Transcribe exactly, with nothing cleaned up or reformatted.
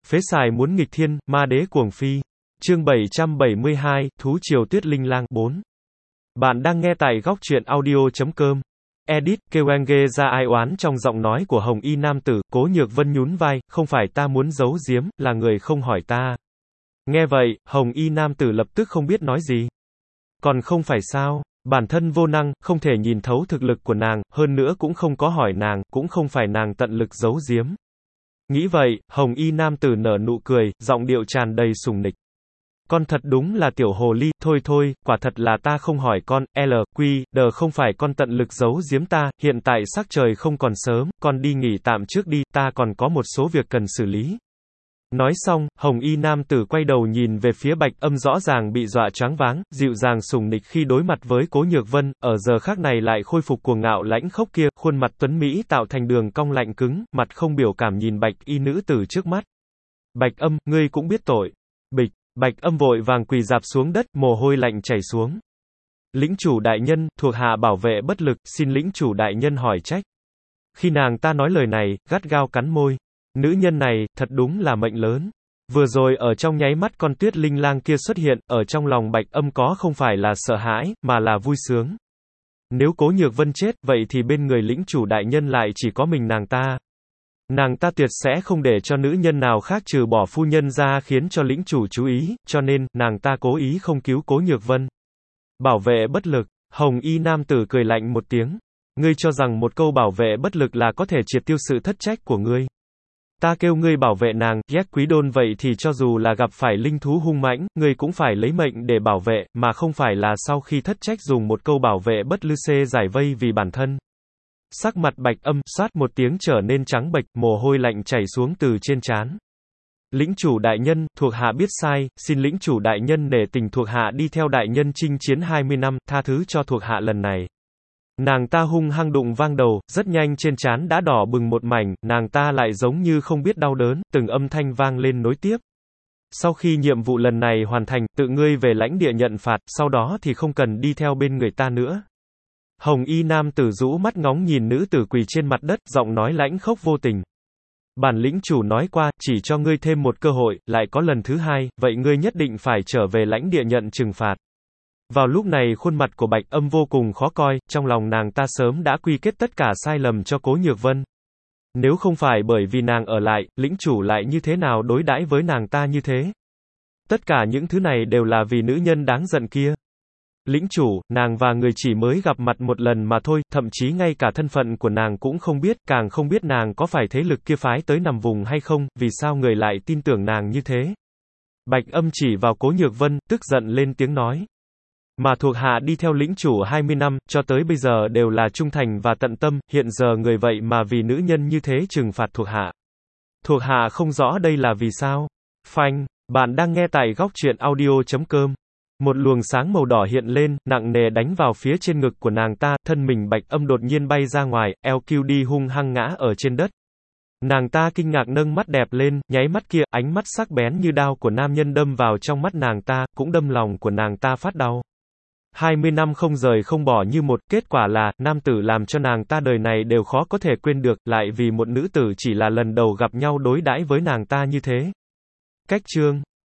Phế xài muốn nghịch thiên, ma đế cuồng phi. Chương bảy trăm bảy mươi hai, Thú triều Tuyết Linh Lang bốn. Bạn đang nghe tại góc truyện audio chấm com. Edit, Kewenge ra ai oán trong giọng nói của Hồng Y nam tử, Cố Nhược Vân nhún vai, không phải ta muốn giấu giếm, là người không hỏi ta. Nghe vậy, Hồng Y nam tử lập tức không biết nói gì. Còn không phải sao, bản thân vô năng, không thể nhìn thấu thực lực của nàng, hơn nữa cũng không có hỏi nàng, cũng không phải nàng tận lực giấu giếm. Nghĩ vậy, Hồng Y nam tử nở nụ cười, giọng điệu tràn đầy sùng nịch. Con thật đúng là tiểu hồ ly, thôi thôi, quả thật là ta không hỏi con, L, Q, D không phải con tận lực giấu giếm ta, hiện tại sắc trời không còn sớm, con đi nghỉ tạm trước đi, ta còn có một số việc cần xử lý. Nói xong, Hồng Y nam tử quay đầu nhìn về phía Bạch Âm rõ ràng bị dọa choáng váng, dịu dàng sùng nịch khi đối mặt với Cố Nhược Vân, ở giờ khác này lại khôi phục cuồng ngạo lãnh khốc kia, khuôn mặt tuấn Mỹ tạo thành đường cong lạnh cứng, mặt không biểu cảm nhìn Bạch Y nữ tử trước mắt. Bạch Âm, ngươi cũng biết tội. Bịch, Bạch Âm vội vàng quỳ rạp xuống đất, mồ hôi lạnh chảy xuống. Lĩnh chủ đại nhân, thuộc hạ bảo vệ bất lực, xin lĩnh chủ đại nhân hỏi trách. Khi nàng ta nói lời này, gắt gao cắn môi. Nữ nhân này, thật đúng là mệnh lớn. Vừa rồi ở trong nháy mắt con Tuyết Linh Lang kia xuất hiện, ở trong lòng Bạch Âm có không phải là sợ hãi, mà là vui sướng. Nếu Cố Nhược Vân chết, vậy thì bên người lĩnh chủ đại nhân lại chỉ có mình nàng ta. Nàng ta tuyệt sẽ không để cho nữ nhân nào khác trừ bỏ phu nhân ra khiến cho lĩnh chủ chú ý, cho nên, nàng ta cố ý không cứu Cố Nhược Vân. Bảo vệ bất lực, Hồng Y nam tử cười lạnh một tiếng. Ngươi cho rằng một câu bảo vệ bất lực là có thể triệt tiêu sự thất trách của ngươi. Ta kêu ngươi bảo vệ nàng, ghét quý đôn vậy thì cho dù là gặp phải linh thú hung mãnh, ngươi cũng phải lấy mệnh để bảo vệ, mà không phải là sau khi thất trách dùng một câu bảo vệ bất lư xê giải vây vì bản thân. Sắc mặt Bạch Âm, xoát một tiếng trở nên trắng bệch, mồ hôi lạnh chảy xuống từ trên trán. Lĩnh chủ đại nhân, thuộc hạ biết sai, xin lĩnh chủ đại nhân nể tình thuộc hạ đi theo đại nhân chinh chiến hai mươi năm, tha thứ cho thuộc hạ lần này. Nàng ta hung hăng đụng vang đầu, rất nhanh trên trán đã đỏ bừng một mảnh, nàng ta lại giống như không biết đau đớn, từng âm thanh vang lên nối tiếp. Sau khi nhiệm vụ lần này hoàn thành, tự ngươi về lãnh địa nhận phạt, sau đó thì không cần đi theo bên người ta nữa. Hồng Y nam tử rũ mắt ngóng nhìn nữ tử quỳ trên mặt đất, giọng nói lãnh khốc vô tình. Bản lĩnh chủ nói qua, chỉ cho ngươi thêm một cơ hội, lại có lần thứ hai, vậy ngươi nhất định phải trở về lãnh địa nhận trừng phạt. Vào lúc này khuôn mặt của Bạch Âm vô cùng khó coi, trong lòng nàng ta sớm đã quy kết tất cả sai lầm cho Cố Nhược Vân. Nếu không phải bởi vì nàng ở lại, lĩnh chủ lại như thế nào đối đãi với nàng ta như thế? Tất cả những thứ này đều là vì nữ nhân đáng giận kia. Lĩnh chủ, nàng và người chỉ mới gặp mặt một lần mà thôi, thậm chí ngay cả thân phận của nàng cũng không biết, càng không biết nàng có phải thế lực kia phái tới nằm vùng hay không, vì sao người lại tin tưởng nàng như thế? Bạch Âm chỉ vào Cố Nhược Vân, tức giận lên tiếng nói. Mà thuộc hạ đi theo lĩnh chủ hai mươi năm, cho tới bây giờ đều là trung thành và tận tâm, hiện giờ người vậy mà vì nữ nhân như thế trừng phạt thuộc hạ. Thuộc hạ không rõ đây là vì sao. Phanh, bạn đang nghe tại góc truyện audio chấm com. Một luồng sáng màu đỏ hiện lên, nặng nề đánh vào phía trên ngực của nàng ta, thân mình Bạch Âm đột nhiên bay ra ngoài, eo kiu đi hung hăng ngã ở trên đất. Nàng ta kinh ngạc nâng mắt đẹp lên, nháy mắt kia, ánh mắt sắc bén như đao của nam nhân đâm vào trong mắt nàng ta, cũng đâm lòng của nàng ta phát đau. hai mươi năm không rời không bỏ như một, kết quả là, nam tử làm cho nàng ta đời này đều khó có thể quên được, lại vì một nữ tử chỉ là lần đầu gặp nhau đối đãi với nàng ta như thế. Cách chương